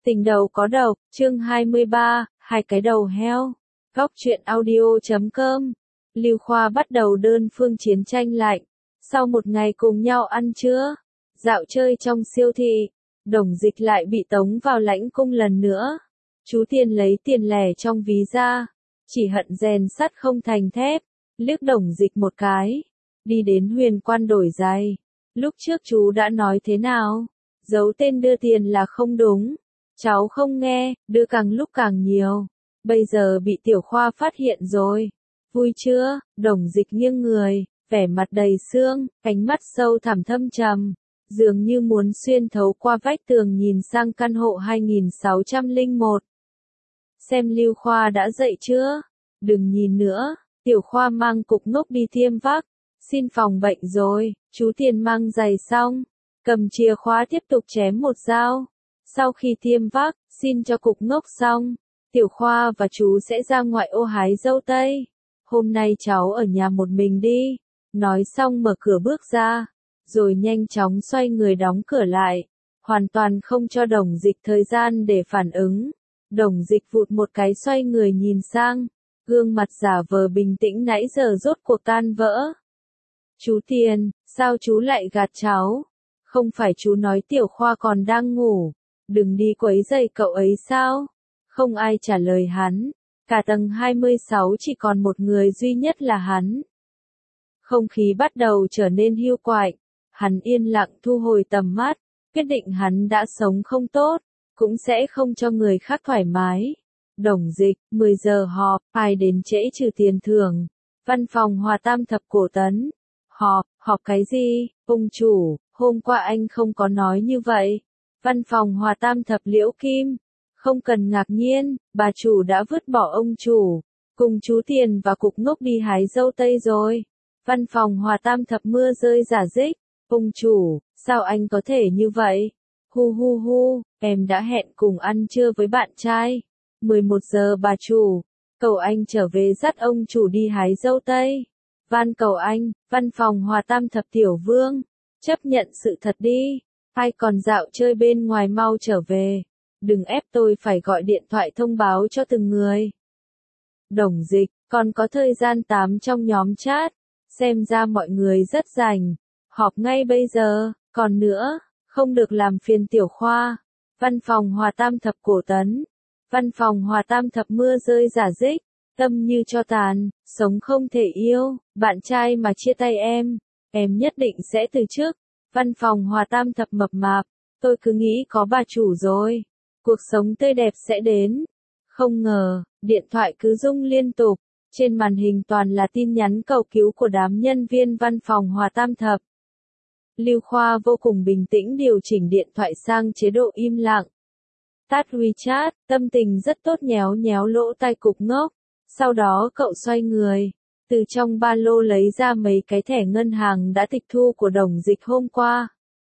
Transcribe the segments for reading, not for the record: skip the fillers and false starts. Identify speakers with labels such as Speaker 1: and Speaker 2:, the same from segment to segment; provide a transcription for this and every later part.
Speaker 1: Tình đầu có độc, chương 23, hai cái đầu heo. Góc truyện audio.com. Lưu Khoa bắt đầu đơn phương chiến tranh lạnh. Sau một ngày cùng nhau ăn trưa, dạo chơi trong siêu thị, Đồng Dịch lại bị tống vào lãnh cung lần nữa. Chú Tiền lấy tiền lẻ trong ví ra, chỉ hận rèn sắt không thành thép, liếc Đồng Dịch một cái, đi đến Huyền Quan đổi giày. Lúc trước chú đã nói thế nào? Giấu tên đưa tiền là không đúng. Cháu không nghe, đưa càng lúc càng nhiều. Bây giờ bị Tiểu Khoa phát hiện rồi. Vui chưa? Đồng Dịch nghiêng người, vẻ mặt đầy xương, ánh mắt sâu thẳm thâm trầm, dường như muốn xuyên thấu qua vách tường nhìn sang căn hộ 2601. Xem Lưu Khoa đã dậy chưa? Đừng nhìn nữa. Tiểu Khoa mang cục ngốc đi tiêm vắc, xin phòng bệnh rồi. Chú Tiền mang giày xong, cầm chìa khóa tiếp tục chém một dao. Sau khi tiêm vắc, xin cho cục ngốc xong, Tiểu Khoa và chú sẽ ra ngoại ô hái dâu tây. Hôm nay cháu ở nhà một mình đi. Nói xong mở cửa bước ra, rồi nhanh chóng xoay người đóng cửa lại, hoàn toàn không cho Đồng Dịch thời gian để phản ứng. Đồng Dịch vụt một cái xoay người nhìn sang, gương mặt giả vờ bình tĩnh nãy giờ rốt cuộc tan vỡ. Chú Tiền, sao chú lại gạt cháu? Không phải chú nói Tiểu Khoa còn đang ngủ, đừng đi quấy rầy cậu ấy sao? Không ai trả lời hắn, cả tầng 26 chỉ còn một người duy nhất là hắn. Không khí bắt đầu trở nên hiu quạnh, hắn yên lặng thu hồi tầm mắt, quyết định hắn đã sống không tốt, cũng sẽ không cho người khác thoải mái. Đồng Dịch, 10 giờ họp, ai đến trễ trừ tiền thưởng. Văn phòng Hòa Tam Thập Cổ Tấn. Họp cái gì? Ông chủ, hôm qua anh không có nói như vậy. Văn phòng Hòa Tam Thập Liễu Kim. Không cần ngạc nhiên, bà chủ đã vứt bỏ ông chủ, cùng chú Tiền và cục ngốc đi hái dâu tây rồi. Văn phòng Hòa Tam Thập mưa rơi rả rích. Ông chủ, sao anh có thể như vậy? Hu, em đã hẹn cùng ăn trưa với bạn trai. 11 giờ bà chủ, cầu anh trở về dắt ông chủ đi hái dâu tây. Van cầu anh, văn phòng Hòa Tam Thập Tiểu Vương, chấp nhận sự thật đi. Ai còn dạo chơi bên ngoài mau trở về. Đừng ép tôi phải gọi điện thoại thông báo cho từng người. Đồng Dịch, còn có thời gian 8 trong nhóm chat. Xem ra mọi người rất rảnh. Họp ngay bây giờ, còn nữa, không được làm phiền Tiểu Khoa. Văn phòng Hòa Tam Thập Cổ Tấn. Văn phòng Hòa Tam Thập mưa rơi rả rích. Tâm như cho tàn, sống không thể yêu, bạn trai mà chia tay em nhất định sẽ từ chức. Văn phòng Hòa Tam Thập mập mạp, tôi cứ nghĩ có bà chủ rồi, cuộc sống tươi đẹp sẽ đến. Không ngờ, điện thoại cứ rung liên tục, trên màn hình toàn là tin nhắn cầu cứu của đám nhân viên văn phòng Hòa Tam Thập. Lưu Khoa vô cùng bình tĩnh điều chỉnh điện thoại sang chế độ im lặng. Tắt WeChat, tâm tình rất tốt nhéo nhéo lỗ tai cục ngốc. Sau đó cậu xoay người, từ trong ba lô lấy ra mấy cái thẻ ngân hàng đã tịch thu của Đồng Dịch hôm qua.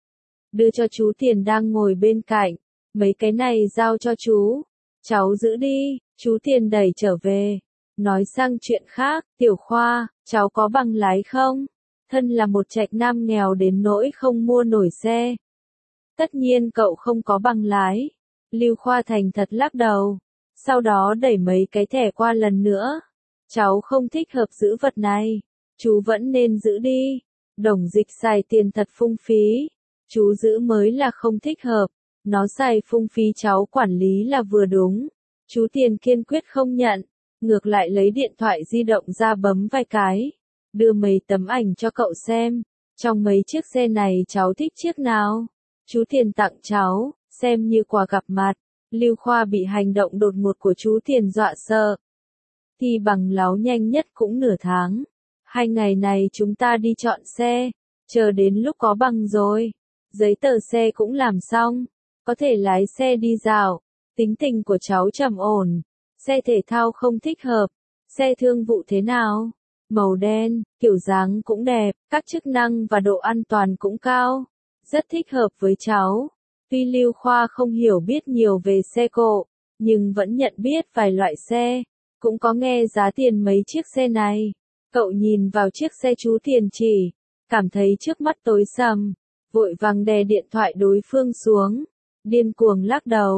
Speaker 1: Đưa cho chú Tiền đang ngồi bên cạnh, mấy cái này giao cho chú. Cháu giữ đi, chú Tiền đẩy trở về. Nói sang chuyện khác, Tiểu Khoa, cháu có bằng lái không? Thân là một trạch nam nghèo đến nỗi không mua nổi xe. Tất nhiên cậu không có bằng lái. Lưu Khoa thành thật lắc đầu. Sau đó đẩy mấy cái thẻ qua lần nữa. Cháu không thích hợp giữ vật này. Chú vẫn nên giữ đi. Đồng Dịch xài tiền thật phung phí. Chú giữ mới là không thích hợp. Nó xài phung phí cháu quản lý là vừa đúng. Chú Tiền kiên quyết không nhận. Ngược lại lấy điện thoại di động ra bấm vài cái. Đưa mấy tấm ảnh cho cậu xem. Trong mấy chiếc xe này cháu thích chiếc nào? Chú Tiền tặng cháu, xem như quà gặp mặt. Lưu Khoa bị hành động đột ngột của chú Tiền dọa sợ. Thì bằng láo nhanh nhất cũng nửa tháng. 2 ngày này chúng ta đi chọn xe. Chờ đến lúc có bằng rồi. Giấy tờ xe cũng làm xong. Có thể lái xe đi dạo. Tính tình của cháu trầm ổn. Xe thể thao không thích hợp. Xe thương vụ thế nào? Màu đen, kiểu dáng cũng đẹp. Các chức năng và độ an toàn cũng cao. Rất thích hợp với cháu. Tuy Lưu Khoa không hiểu biết nhiều về xe cộ, nhưng vẫn nhận biết vài loại xe, cũng có nghe giá tiền mấy chiếc xe này. Cậu nhìn vào chiếc xe chú Tiền chỉ, cảm thấy trước mắt tối sầm, vội vàng đè điện thoại đối phương xuống, điên cuồng lắc đầu,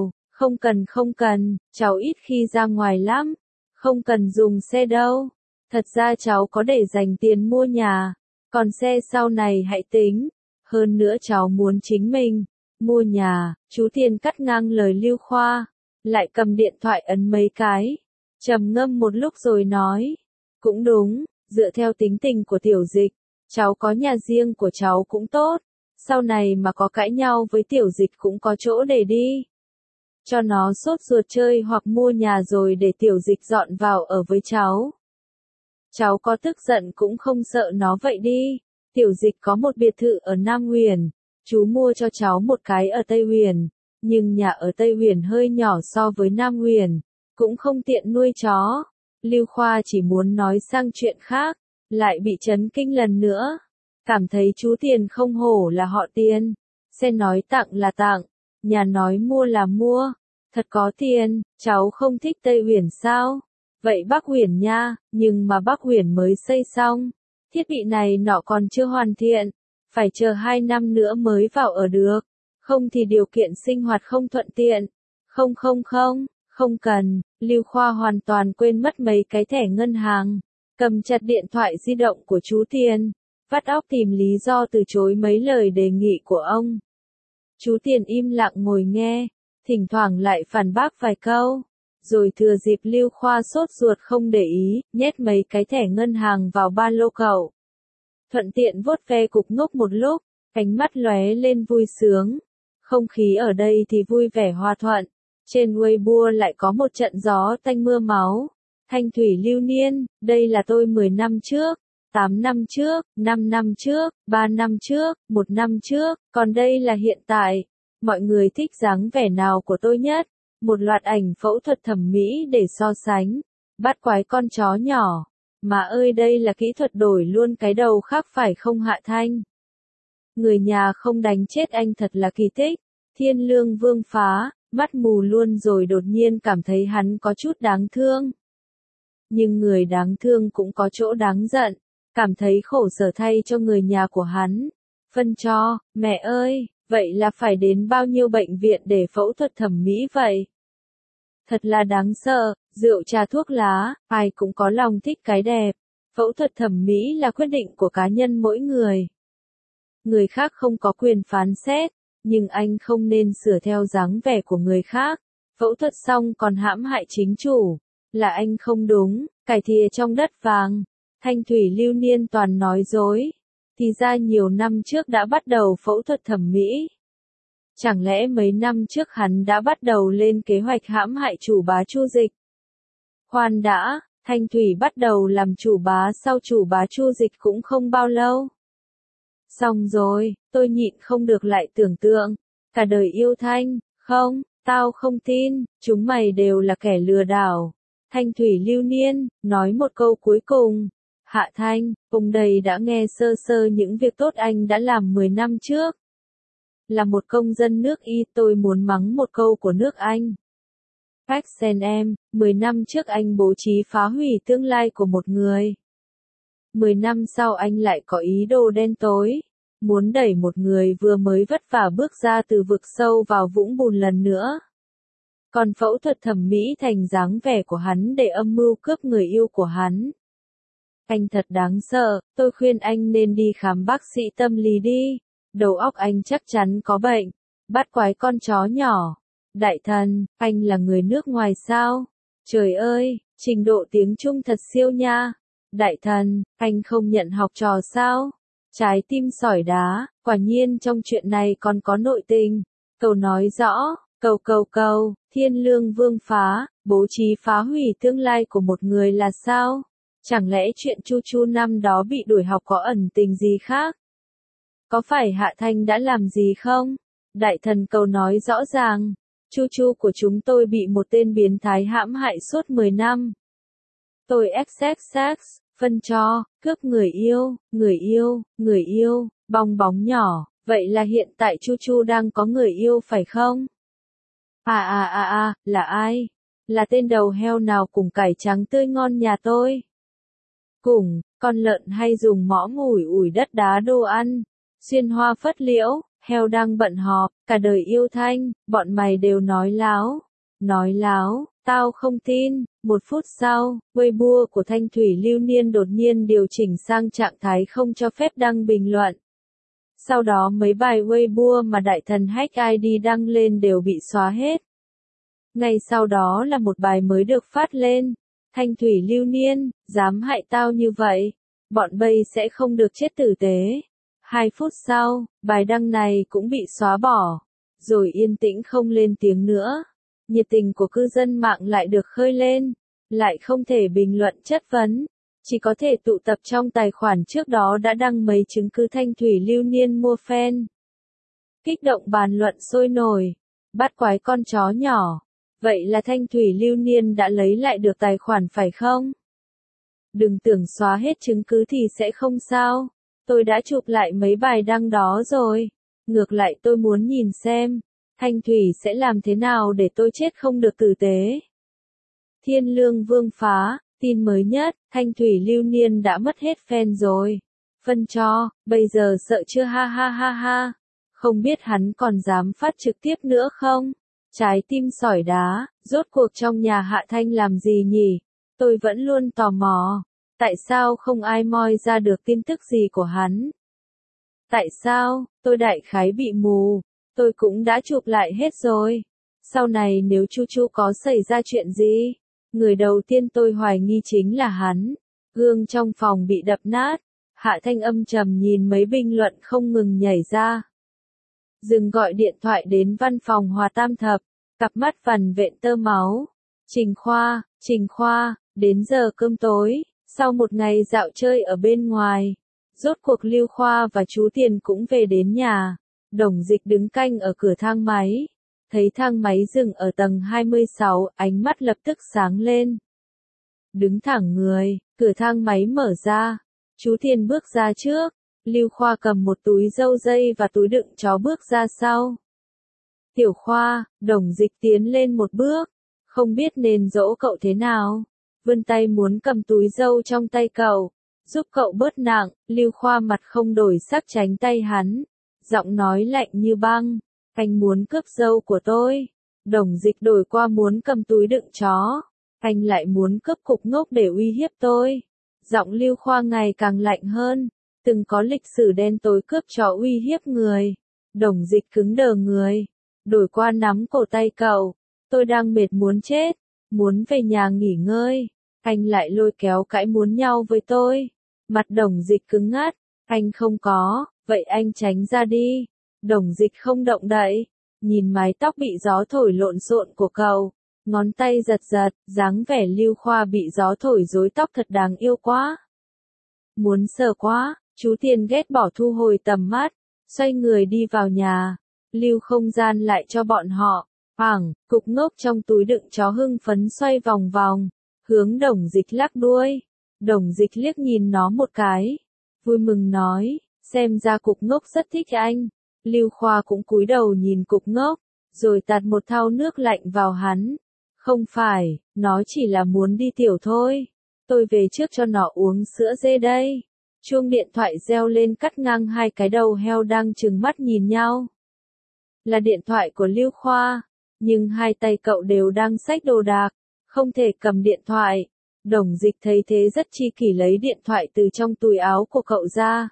Speaker 1: Không cần, cháu ít khi ra ngoài lắm. Không cần dùng xe đâu. Thật ra cháu có để dành tiền mua nhà. Còn xe sau này hãy tính. Hơn nữa cháu muốn chính mình mua nhà. Chú Tiền cắt ngang lời Lưu Khoa. Lại cầm điện thoại ấn mấy cái. Trầm ngâm một lúc rồi nói. Cũng đúng, dựa theo tính tình của Tiểu Dịch. Cháu có nhà riêng của cháu cũng tốt. Sau này mà có cãi nhau với Tiểu Dịch cũng có chỗ để đi. Cho nó sốt ruột chơi hoặc mua nhà rồi để Tiểu Dịch dọn vào ở với cháu. Cháu có tức giận cũng không sợ nó vậy đi. Tiểu Dịch có một biệt thự ở Nam Huyền. Chú mua cho cháu một cái ở Tây Huyền. Nhưng nhà ở Tây Huyền hơi nhỏ so với Nam Huyền. Cũng không tiện nuôi chó. Lưu Khoa chỉ muốn nói sang chuyện khác. Lại bị chấn kinh lần nữa. Cảm thấy chú Tiền không hổ là họ Tiền. Xe nói tặng là tặng. Nhà nói mua là mua. Thật có tiền, cháu không thích Tây Huyền sao? Vậy Bắc Huyền nha, nhưng mà Bắc Huyền mới xây xong. Thiết bị này nọ còn chưa hoàn thiện. Phải chờ 2 năm nữa mới vào ở được. Không thì điều kiện sinh hoạt không thuận tiện. Không cần. Lưu Khoa hoàn toàn quên mất mấy cái thẻ ngân hàng. Cầm chặt điện thoại di động của chú Tiền. Vắt óc tìm lý do từ chối mấy lời đề nghị của ông. Chú Tiền im lặng ngồi nghe. Thỉnh thoảng lại phản bác vài câu. Rồi thừa dịp Lưu Khoa sốt ruột không để ý, nhét mấy cái thẻ ngân hàng vào ba lô cậu. Thuận tiện vuốt ve cục ngốc một lúc, ánh mắt lóe lên vui sướng. Không khí ở đây thì vui vẻ hòa thuận. Trên Weibo lại có một trận gió tanh mưa máu. Thanh thủy lưu niên, đây là tôi 10 năm trước, 8 năm trước, 5 năm trước, 3 năm trước, 1 năm trước, còn đây là hiện tại. Mọi người thích dáng vẻ nào của tôi nhất? Một loạt ảnh phẫu thuật thẩm mỹ để so sánh. Bắt quái con chó nhỏ. Mà ơi đây là kỹ thuật đổi luôn cái đầu khác phải không Hạ Thanh? Người nhà không đánh chết anh thật là kỳ tích. Thiên Lương Vương Phá, mắt mù luôn rồi đột nhiên cảm thấy hắn có chút đáng thương. Nhưng người đáng thương cũng có chỗ đáng giận. Cảm thấy khổ sở thay cho người nhà của hắn. Phân cho, mẹ ơi. Vậy là phải đến bao nhiêu bệnh viện để phẫu thuật thẩm mỹ vậy? Thật là đáng sợ, rượu trà thuốc lá, ai cũng có lòng thích cái đẹp. Phẫu thuật thẩm mỹ là quyết định của cá nhân mỗi người. Người khác không có quyền phán xét, nhưng anh không nên sửa theo dáng vẻ của người khác. Phẫu thuật xong còn hãm hại chính chủ, là anh không đúng, cải thìa trong đất vàng. Thanh thủy lưu niên toàn nói dối. Thì ra nhiều năm trước đã bắt đầu phẫu thuật thẩm mỹ. Chẳng lẽ mấy năm trước hắn đã bắt đầu lên kế hoạch hãm hại chủ bá Chu Dịch? Khoan đã, Thanh Thủy bắt đầu làm chủ bá sau chủ bá Chu Dịch cũng không bao lâu. Xong rồi, tôi nhịn không được lại tưởng tượng. Cả đời yêu Thanh, không, tao không tin, chúng mày đều là kẻ lừa đảo. Thanh Thủy lưu niên, nói một câu cuối cùng. Hạ Thanh, ông đây đã nghe sơ sơ những việc tốt anh đã làm 10 năm trước. Là một công dân nước Y tôi muốn mắng một câu của nước Anh. Pax sen em, 10 năm trước anh bố trí phá hủy tương lai của một người. 10 năm sau anh lại có ý đồ đen tối. Muốn đẩy một người vừa mới vất vả bước ra từ vực sâu vào vũng bùn lần nữa. Còn phẫu thuật thẩm mỹ thành dáng vẻ của hắn để âm mưu cướp người yêu của hắn. Anh thật đáng sợ, tôi khuyên anh nên đi khám bác sĩ tâm lý đi. Đầu óc anh chắc chắn có bệnh. Bắt quái con chó nhỏ. Đại thần, anh là người nước ngoài sao? Trời ơi, trình độ tiếng Trung thật siêu nha. Đại thần, anh không nhận học trò sao? Trái tim sỏi đá, quả nhiên trong chuyện này còn có nội tình. Cầu nói rõ, cầu, Thiên Lương Vương Phá, bố trí phá hủy tương lai của một người là sao? Chẳng lẽ chuyện Chu Chu năm đó bị đuổi học có ẩn tình gì khác? Có phải Hạ Thanh đã làm gì không? Đại thần cầu nói rõ ràng. Chu Chu của chúng tôi bị một tên biến thái hãm hại suốt 10 năm. Tôi XXX, phân cho, cướp người yêu, bong bóng nhỏ. Vậy là hiện tại Chu Chu đang có người yêu phải không? Là ai? Là tên đầu heo nào cùng cải trắng tươi ngon nhà tôi? Cùng, con lợn hay dùng mõm ủi đất đá đồ ăn. Xuyên hoa phất liễu, heo đang bận họp, cả đời yêu Thanh, bọn mày đều nói láo. nói láo, tao không tin. Một phút sau, Weibo của Thanh Thủy Lưu Niên đột nhiên điều chỉnh sang trạng thái không cho phép đăng bình luận. Sau đó mấy bài Weibo mà đại thần hack ID đăng lên đều bị xóa hết. Ngay sau đó là một bài mới được phát lên. Thanh Thủy Lưu Niên, dám hại tao như vậy, bọn bay sẽ không được chết tử tế. 2 phút sau, bài đăng này cũng bị xóa bỏ, rồi yên tĩnh không lên tiếng nữa. Nhiệt tình của cư dân mạng lại được khơi lên, lại không thể bình luận chất vấn, chỉ có thể tụ tập trong tài khoản trước đó đã đăng mấy chứng cứ Thanh Thủy Lưu Niên mua fan. Kích động bàn luận sôi nổi, bắt quái con chó nhỏ, vậy là Thanh Thủy Lưu Niên đã lấy lại được tài khoản phải không? Đừng tưởng xóa hết chứng cứ thì sẽ không sao, tôi đã chụp lại mấy bài đăng đó rồi, ngược lại tôi muốn nhìn xem, Thanh Thủy sẽ làm thế nào để tôi chết không được tử tế. Thiên Lương Vương phá, tin mới nhất, Thanh Thủy Lưu Niên đã mất hết fan rồi. Phân cho, bây giờ sợ chưa ha ha ha ha. Không biết hắn còn dám phát trực tiếp nữa không? Trái tim sỏi đá, rốt cuộc trong nhà Hạ Thanh làm gì nhỉ? Tôi vẫn luôn tò mò. Tại sao không ai moi ra được tin tức gì của hắn? Tại sao, tôi đại khái bị mù. Tôi cũng đã chụp lại hết rồi. Sau này nếu Chu Chu có xảy ra chuyện gì, người đầu tiên tôi hoài nghi chính là hắn. Gương trong phòng bị đập nát. Hạ Thanh âm trầm nhìn mấy bình luận không ngừng nhảy ra. Dừng gọi điện thoại đến văn phòng Hòa Tam Thập. Cặp mắt vằn vện tơ máu. Trình Khoa, đến giờ cơm tối, sau một ngày dạo chơi ở bên ngoài. Rốt cuộc Lưu Khoa và chú Tiền cũng về đến nhà. Đồng Dịch đứng canh ở cửa thang máy. Thấy thang máy dừng ở tầng 26, ánh mắt lập tức sáng lên. Đứng thẳng người, cửa thang máy mở ra. Chú Tiền bước ra trước. Lưu Khoa cầm một túi dâu dây và túi đựng chó bước ra sau. Tiểu Khoa, Đồng Dịch tiến lên một bước. Không biết nên dỗ cậu thế nào. Vươn tay muốn cầm túi dâu trong tay cậu. Giúp cậu bớt nặng, Lưu Khoa mặt không đổi sắc tránh tay hắn. Giọng nói lạnh như băng. Anh muốn cướp dâu của tôi. Đồng Dịch đổi qua muốn cầm túi đựng chó. Anh lại muốn cướp cục ngốc để uy hiếp tôi. Giọng Lưu Khoa ngày càng lạnh hơn. Từng có lịch sử đen tối cướp chó uy hiếp người. Đồng Dịch cứng đờ người. Đổi qua nắm cổ tay cậu. Tôi đang mệt muốn chết. Muốn về nhà nghỉ ngơi. Anh lại lôi kéo cãi muốn nhau với tôi. Mặt Đồng Dịch cứng ngắt. Anh không có, vậy anh tránh ra đi. Đồng Dịch không động đậy. Nhìn mái tóc bị gió thổi lộn xộn của cậu. Ngón tay giật giật, dáng vẻ Lưu Khoa bị gió thổi rối tóc thật đáng yêu quá. Muốn sờ quá, chú Tiền ghét bỏ thu hồi tầm mắt. Xoay người đi vào nhà. Lưu không gian lại cho bọn họ. Cục ngốc trong túi đựng chó hưng phấn xoay vòng vòng. Hướng Đồng Dịch lắc đuôi. Đồng Dịch liếc nhìn nó một cái. Vui mừng nói, xem ra cục ngốc rất thích anh. Lưu Khoa cũng cúi đầu nhìn cục ngốc, rồi tạt một thau nước lạnh vào hắn. Không phải, nó chỉ là muốn đi tiểu thôi. Tôi về trước cho nó uống sữa dê đây. Chuông điện thoại reo lên cắt ngang hai cái đầu heo đang trừng mắt nhìn nhau. Là điện thoại của Lưu Khoa, nhưng hai tay cậu đều đang xách đồ đạc, không thể cầm điện thoại. Đồng Dịch thấy thế rất chi kỷ lấy điện thoại từ trong túi áo của cậu ra.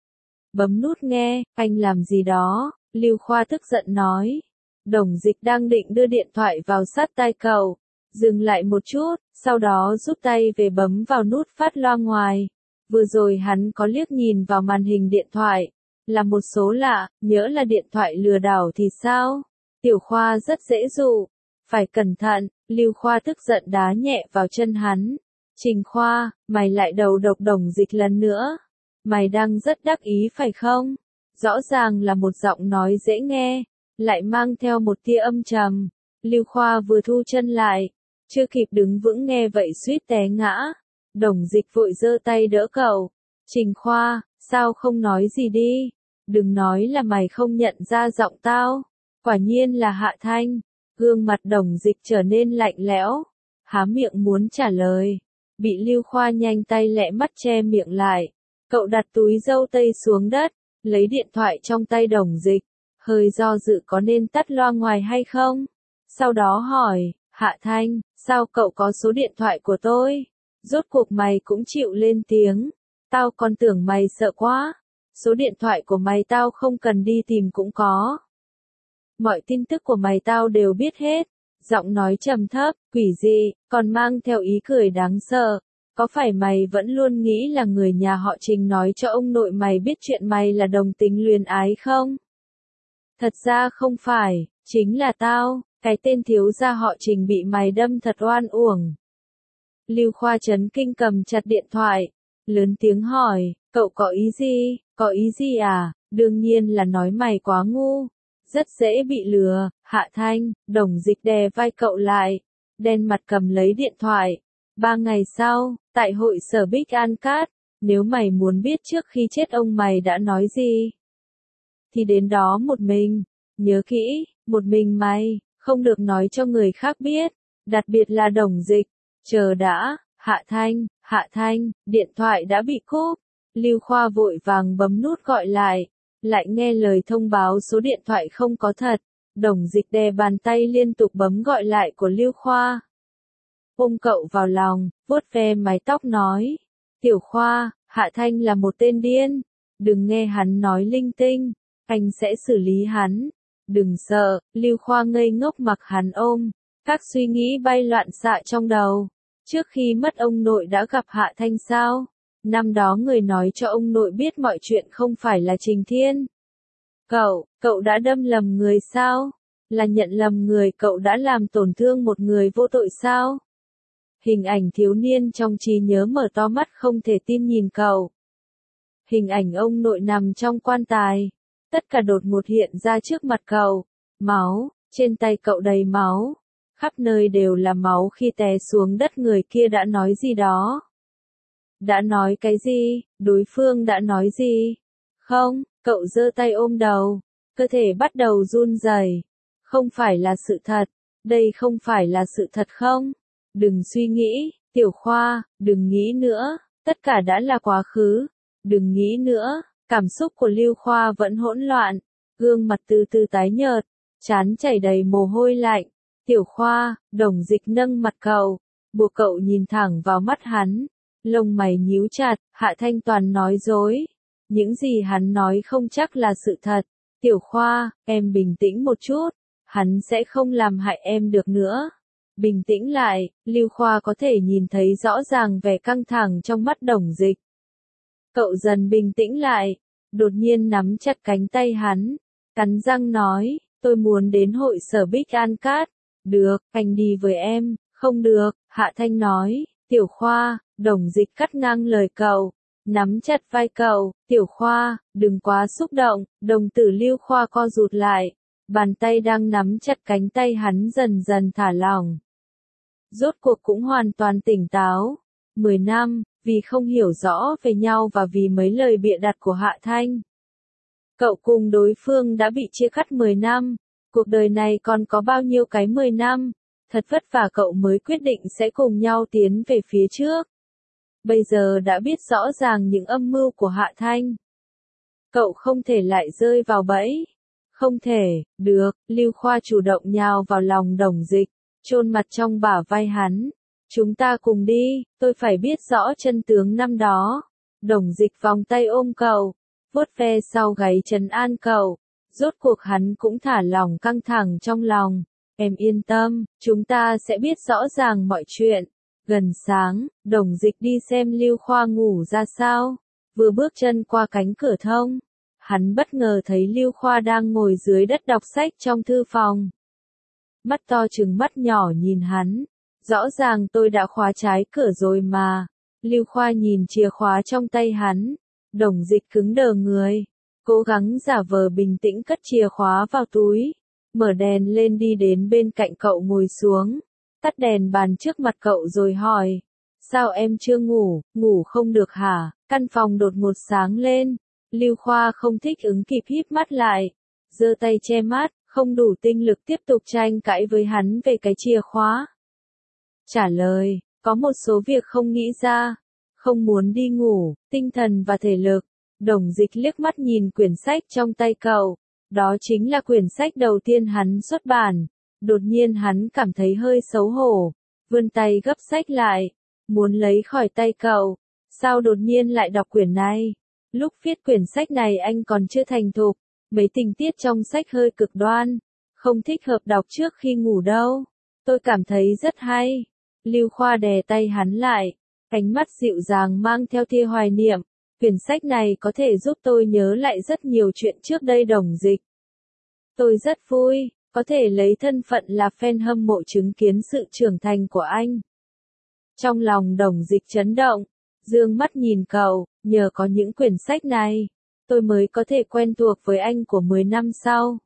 Speaker 1: Bấm nút nghe, anh làm gì đó, Lưu Khoa tức giận nói. Đồng Dịch đang định đưa điện thoại vào sát tai cậu, dừng lại một chút, sau đó rút tay về bấm vào nút phát loa ngoài. Vừa rồi hắn có liếc nhìn vào màn hình điện thoại, là một số lạ, nhỡ là điện thoại lừa đảo thì sao? Tiểu Khoa rất dễ dụ, phải cẩn thận, Lưu Khoa tức giận đá nhẹ vào chân hắn. Trình Khoa, mày lại đầu độc Đồng Dịch lần nữa. Mày đang rất đắc ý phải không? Rõ ràng là một giọng nói dễ nghe, lại mang theo một tia âm trầm. Lưu Khoa vừa thu chân lại, chưa kịp đứng vững nghe vậy suýt té ngã. Đồng Dịch vội giơ tay đỡ cậu. Trình Khoa, sao không nói gì đi? Đừng nói là mày không nhận ra giọng tao. Quả nhiên là Hạ Thanh. Gương mặt Đồng Dịch trở nên lạnh lẽo. Há miệng muốn trả lời. Bị Lưu Khoa nhanh tay lẹ mắt che miệng lại. Cậu đặt túi dâu tây xuống đất, lấy điện thoại trong tay Đồng Dịch. Hơi do dự có nên tắt loa ngoài hay không? Sau đó hỏi, Hạ Thanh, sao cậu có số điện thoại của tôi? Rốt cuộc mày cũng chịu lên tiếng. Tao còn tưởng mày sợ quá. Số điện thoại của mày tao không cần đi tìm cũng có. Mọi tin tức của mày tao đều biết hết. Giọng nói trầm thấp, quỷ dị, còn mang theo ý cười đáng sợ. Có phải mày vẫn luôn nghĩ là người nhà họ Trình nói cho ông nội mày biết chuyện mày là đồng tính luyến ái không? Thật ra không phải, chính là tao, cái tên thiếu gia họ Trình bị mày đâm thật oan uổng. Lưu Khoa chấn kinh cầm chặt điện thoại, lớn tiếng hỏi, cậu có ý gì, có ý gì à? Đương nhiên là nói mày quá ngu, rất dễ bị lừa. Hạ Thanh, Đồng Dịch đè vai cậu lại, đen mặt cầm lấy điện thoại. 3 ngày sau, tại hội sở Big An Cat, nếu mày muốn biết trước khi chết ông mày đã nói gì, thì đến đó một mình, nhớ kỹ, một mình mày, không được nói cho người khác biết, đặc biệt là Đồng Dịch. Chờ đã, Hạ Thanh, điện thoại đã bị cúp. Lưu Khoa vội vàng bấm nút gọi lại nghe lời thông báo số điện thoại không có thật. Đồng Dịch đè bàn tay liên tục bấm gọi lại của Lưu Khoa. Ôm cậu vào lòng, vuốt ve mái tóc nói, Tiểu Khoa, Hạ Thanh là một tên điên, đừng nghe hắn nói linh tinh, anh sẽ xử lý hắn. Đừng sợ, Lưu Khoa ngây ngốc mặc hắn ôm, các suy nghĩ bay loạn xạ trong đầu. Trước khi mất ông nội đã gặp Hạ Thanh sao? Năm đó người nói cho ông nội biết mọi chuyện không phải là Trình Thiên. Cậu đã đâm lầm người sao? Là nhận lầm người, cậu đã làm tổn thương một người vô tội sao? Hình ảnh thiếu niên trong trí nhớ mở to mắt không thể tin nhìn cậu. Hình ảnh ông nội nằm trong quan tài. Tất cả đột ngột hiện ra trước mặt cậu. Máu, trên tay cậu đầy máu. Khắp nơi đều là máu khi té xuống đất. Người kia đã nói gì đó? Đã nói cái gì? Đối phương đã nói gì? Không, cậu giơ tay ôm đầu. Cơ thể bắt đầu run rẩy. Không phải là sự thật. Đây không phải là sự thật không? Đừng suy nghĩ, Tiểu Khoa, đừng nghĩ nữa. Tất cả đã là quá khứ. Đừng nghĩ nữa. Cảm xúc của Lưu Khoa vẫn hỗn loạn. Gương mặt từ từ tái nhợt. Trán chảy đầy mồ hôi lạnh. Tiểu Khoa, Đồng Dịch nâng mặt cậu. Buộc cậu nhìn thẳng vào mắt hắn. Lông mày nhíu chặt, Hạ Thanh toàn nói dối. Những gì hắn nói không chắc là sự thật. Tiểu Khoa, em bình tĩnh một chút. Hắn sẽ không làm hại em được nữa. Bình tĩnh lại, Lưu Khoa có thể nhìn thấy rõ ràng vẻ căng thẳng trong mắt Đồng Dịch. Cậu dần bình tĩnh lại, đột nhiên nắm chặt cánh tay hắn, cắn răng nói, tôi muốn đến hội sở Big An Cat. Được, anh đi với em. Không được, Hạ Thanh nói. Tiểu Khoa, Đồng Dịch cắt ngang lời cậu, nắm chặt vai cậu. Tiểu Khoa, đừng quá xúc động. Đồng tử Lưu Khoa co rụt lại, bàn tay đang nắm chặt cánh tay hắn dần dần thả lỏng. Rốt cuộc cũng hoàn toàn tỉnh táo. 10 năm, vì không hiểu rõ về nhau và vì mấy lời bịa đặt của Hạ Thanh. Cậu cùng đối phương đã bị chia cắt 10 năm. Cuộc đời này còn có bao nhiêu cái 10 năm. Thật vất vả cậu mới quyết định sẽ cùng nhau tiến về phía trước. Bây giờ đã biết rõ ràng những âm mưu của Hạ Thanh. Cậu không thể lại rơi vào bẫy. Không thể, được, Lưu Khoa chủ động nhào vào lòng Đồng Dịch, chôn mặt trong bả vai hắn. Chúng ta cùng đi, tôi phải biết rõ chân tướng năm đó. Đồng Dịch vòng tay ôm cậu, vuốt ve sau gáy trấn an cậu. Rốt cuộc hắn cũng thả lỏng căng thẳng trong lòng. Em yên tâm, chúng ta sẽ biết rõ ràng mọi chuyện. Gần sáng, Đồng Dịch đi xem Lưu Khoa ngủ ra sao. Vừa bước chân qua cánh cửa thông, hắn bất ngờ thấy Lưu Khoa đang ngồi dưới đất đọc sách trong thư phòng. Mắt to trừng mắt nhỏ nhìn hắn. Rõ ràng tôi đã khóa trái cửa rồi mà. Lưu Khoa nhìn chìa khóa trong tay hắn. Đồng Dịch cứng đờ người. Cố gắng giả vờ bình tĩnh cất chìa khóa vào túi. Mở đèn lên đi đến bên cạnh cậu ngồi xuống. Tắt đèn bàn trước mặt cậu rồi hỏi. Sao em chưa ngủ, ngủ không được hả? Căn phòng đột ngột sáng lên. Lưu Khoa không thích ứng kịp híp mắt lại. Giơ tay che mắt, không đủ tinh lực tiếp tục tranh cãi với hắn về cái chìa khóa. Trả lời, có một số việc không nghĩ ra. Không muốn đi ngủ, tinh thần và thể lực. Đồng Dịch liếc mắt nhìn quyển sách trong tay cậu. Đó chính là quyển sách đầu tiên hắn xuất bản. Đột nhiên hắn cảm thấy hơi xấu hổ, vươn tay gấp sách lại, muốn lấy khỏi tay cậu. Sao đột nhiên lại đọc quyển này? Lúc viết quyển sách này anh còn chưa thành thục, mấy tình tiết trong sách hơi cực đoan, không thích hợp đọc trước khi ngủ đâu. Tôi cảm thấy rất hay. Lưu Khoa đè tay hắn lại, ánh mắt dịu dàng mang theo tia hoài niệm. Quyển sách này có thể giúp tôi nhớ lại rất nhiều chuyện trước đây Đồng Dịch. Tôi rất vui, có thể lấy thân phận là fan hâm mộ chứng kiến sự trưởng thành của anh. Trong lòng Đồng Dịch chấn động, dương mắt nhìn cậu, nhờ có những quyển sách này, tôi mới có thể quen thuộc với anh của 10 năm sau.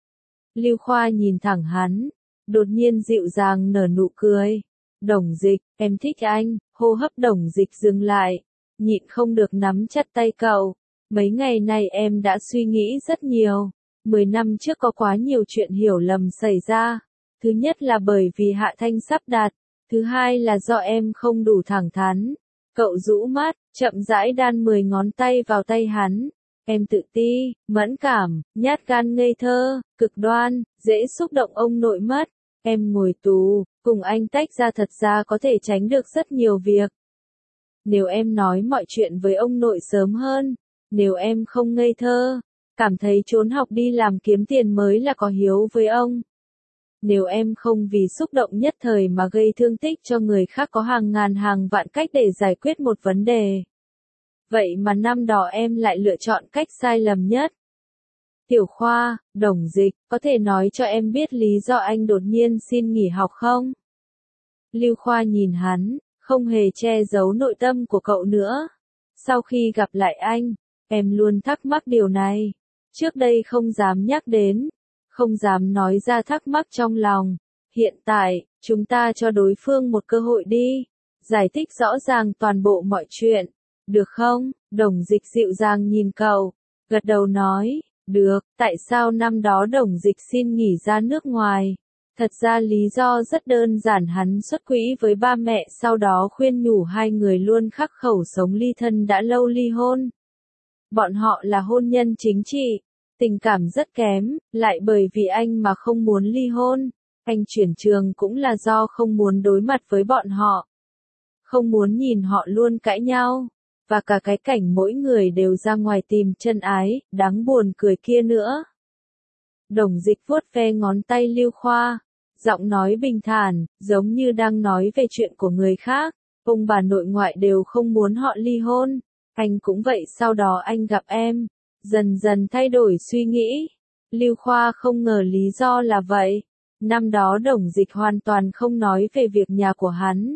Speaker 1: Lưu Khoa nhìn thẳng hắn, đột nhiên dịu dàng nở nụ cười. Đồng Dịch, em thích anh. Hô hấp Đồng Dịch dừng lại, nhịn không được nắm chặt tay cậu. Mấy ngày nay em đã suy nghĩ rất nhiều. 10 năm trước có quá nhiều chuyện hiểu lầm xảy ra. Thứ nhất là bởi vì Hạ Thanh sắp đặt. Thứ hai là do em không đủ thẳng thắn. Cậu rũ mắt, chậm rãi đan 10 ngón tay vào tay hắn. Em tự ti, mẫn cảm, nhát gan ngây thơ, cực đoan, dễ xúc động ông nội mất. Em ngồi tù, cùng anh tách ra thật ra có thể tránh được rất nhiều việc. Nếu em nói mọi chuyện với ông nội sớm hơn, nếu em không ngây thơ, cảm thấy trốn học đi làm kiếm tiền mới là có hiếu với ông. Nếu em không vì xúc động nhất thời mà gây thương tích cho người khác có hàng ngàn hàng vạn cách để giải quyết một vấn đề. Vậy mà năm đó em lại lựa chọn cách sai lầm nhất. Tiểu Khoa, Đồng Dịch, có thể nói cho em biết lý do anh đột nhiên xin nghỉ học không? Lưu Khoa nhìn hắn, không hề che giấu nội tâm của cậu nữa. Sau khi gặp lại anh, em luôn thắc mắc điều này. Trước đây không dám nhắc đến, không dám nói ra thắc mắc trong lòng. Hiện tại, chúng ta cho đối phương một cơ hội đi. Giải thích rõ ràng toàn bộ mọi chuyện. Được không? Đồng Dịch dịu dàng nhìn cậu, gật đầu nói. Được, tại sao năm đó Đồng Dịch xin nghỉ ra nước ngoài? Thật ra lý do rất đơn giản, hắn xuất quỹ với ba mẹ, sau đó khuyên nhủ hai người luôn khắc khẩu sống ly thân đã lâu ly hôn. Bọn họ là hôn nhân chính trị, tình cảm rất kém, lại bởi vì anh mà không muốn ly hôn. Anh chuyển trường cũng là do không muốn đối mặt với bọn họ. Không muốn nhìn họ luôn cãi nhau. Và cả cái cảnh mỗi người đều ra ngoài tìm chân ái, đáng buồn cười kia nữa. Đồng Dịch vuốt ve ngón tay Lưu Khoa, giọng nói bình thản, giống như đang nói về chuyện của người khác. Ông bà nội ngoại đều không muốn họ ly hôn. Anh cũng vậy, sau đó anh gặp em, dần dần thay đổi suy nghĩ. Lưu Khoa không ngờ lý do là vậy. Năm đó Đồng Dịch hoàn toàn không nói về việc nhà của hắn.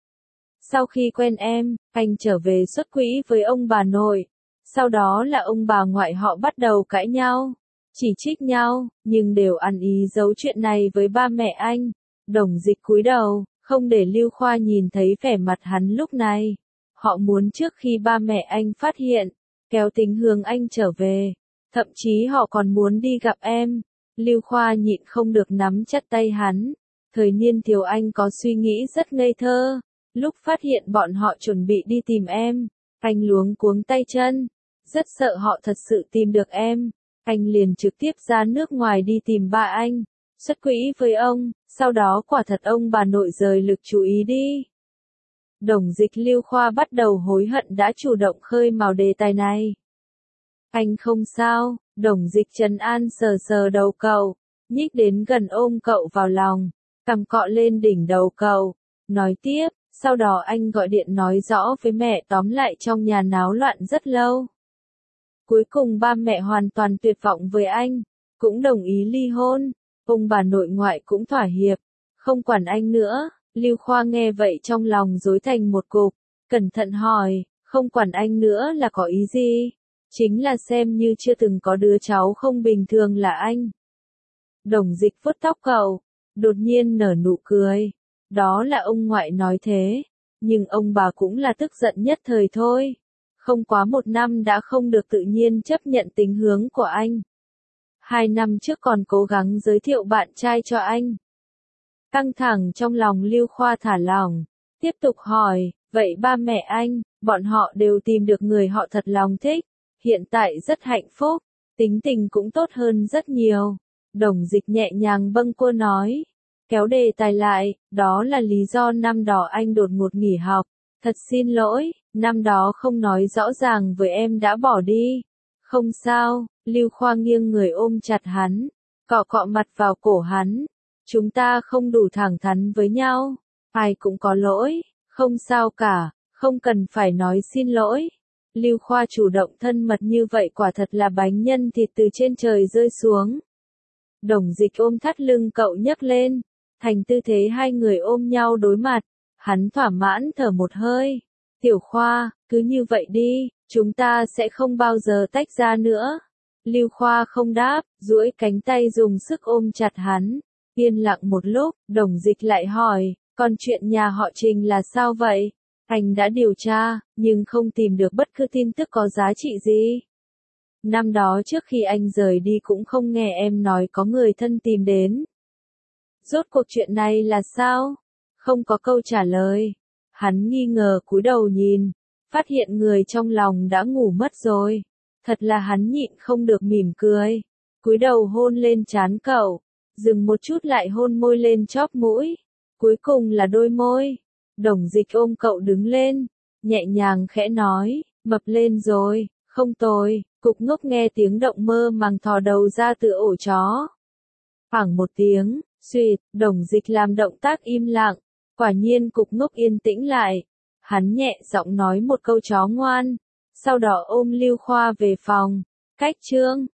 Speaker 1: Sau khi quen em, anh trở về xuất quỹ với ông bà nội. Sau đó là ông bà ngoại họ bắt đầu cãi nhau, chỉ trích nhau, nhưng đều ăn ý giấu chuyện này với ba mẹ anh. Đồng Dịch cúi đầu, không để Lưu Khoa nhìn thấy vẻ mặt hắn lúc này. Họ muốn trước khi ba mẹ anh phát hiện, kéo Tính Hương anh trở về. Thậm chí họ còn muốn đi gặp em. Lưu Khoa nhịn không được nắm chặt tay hắn. Thời niên thiếu anh có suy nghĩ rất ngây thơ. Lúc phát hiện bọn họ chuẩn bị đi tìm em, anh luống cuống tay chân, rất sợ họ thật sự tìm được em. Anh liền trực tiếp ra nước ngoài đi tìm ba anh, xuất quỹ với ông, sau đó quả thật ông bà nội rời lực chú ý đi. Đồng Dịch Lưu Khoa bắt đầu hối hận đã chủ động khơi mào đề tài này. Anh không sao, Đồng Dịch trấn an sờ sờ đầu cậu, nhích đến gần ôm cậu vào lòng, cằm cọ lên đỉnh đầu cậu, nói tiếp. Sau đó anh gọi điện nói rõ với mẹ, tóm lại trong nhà náo loạn rất lâu. Cuối cùng ba mẹ hoàn toàn tuyệt vọng với anh, cũng đồng ý ly hôn. Ông bà nội ngoại cũng thỏa hiệp, không quản anh nữa. Lưu Khoa nghe vậy trong lòng rối thành một cục, cẩn thận hỏi, không quản anh nữa là có ý gì? Chính là xem như chưa từng có đứa cháu không bình thường là anh. Đồng Dịch vuốt tóc cậu, đột nhiên nở nụ cười. Đó là ông ngoại nói thế, nhưng ông bà cũng là tức giận nhất thời thôi. Không quá 1 năm đã không được tự nhiên chấp nhận tính hướng của anh. 2 năm trước còn cố gắng giới thiệu bạn trai cho anh. Căng thẳng trong lòng Lưu Khoa thả lỏng, tiếp tục hỏi, vậy ba mẹ anh, bọn họ đều tìm được người họ thật lòng thích, hiện tại rất hạnh phúc, tính tình cũng tốt hơn rất nhiều. Đồng Dịch nhẹ nhàng bâng quơ nói, kéo đề tài lại, đó là lý do năm đó anh đột ngột nghỉ học. Thật xin lỗi, năm đó không nói rõ ràng với em đã bỏ đi. Không sao, Lưu Khoa nghiêng người ôm chặt hắn, cọ cọ mặt vào cổ hắn. Chúng ta không đủ thẳng thắn với nhau, ai cũng có lỗi, không sao cả, không cần phải nói xin lỗi. Lưu Khoa chủ động thân mật như vậy quả thật là bánh nhân thịt từ trên trời rơi xuống. Đồng Dịch ôm thắt lưng cậu nhấc lên, thành tư thế hai người ôm nhau đối mặt, hắn thỏa mãn thở một hơi. Tiểu Khoa, cứ như vậy đi, chúng ta sẽ không bao giờ tách ra nữa. Lưu Khoa không đáp, duỗi cánh tay dùng sức ôm chặt hắn. Yên lặng một lúc, Đồng Dịch lại hỏi, còn chuyện nhà họ Trình là sao vậy? Anh đã điều tra, nhưng không tìm được bất cứ tin tức có giá trị gì. Năm đó trước khi anh rời đi cũng không nghe em nói có người thân tìm đến. Rốt cuộc chuyện này là sao? Không có câu trả lời. Hắn nghi ngờ cúi đầu nhìn, phát hiện người trong lòng đã ngủ mất rồi. Thật là hắn nhịn không được mỉm cười. Cúi đầu hôn lên trán cậu, dừng một chút lại hôn môi lên chóp mũi. Cuối cùng là đôi môi. Đồng Dịch ôm cậu đứng lên, nhẹ nhàng khẽ nói, mập lên rồi, không tồi. Cục Ngốc nghe tiếng động mơ màng thò đầu ra từ ổ chó. Khoảng một tiếng, suýt, Đồng Dịch làm động tác im lặng. Quả nhiên Cục Ngốc yên tĩnh lại. Hắn nhẹ giọng nói một câu chó ngoan, sau đó ôm Lưu Khoa về phòng. Cách chương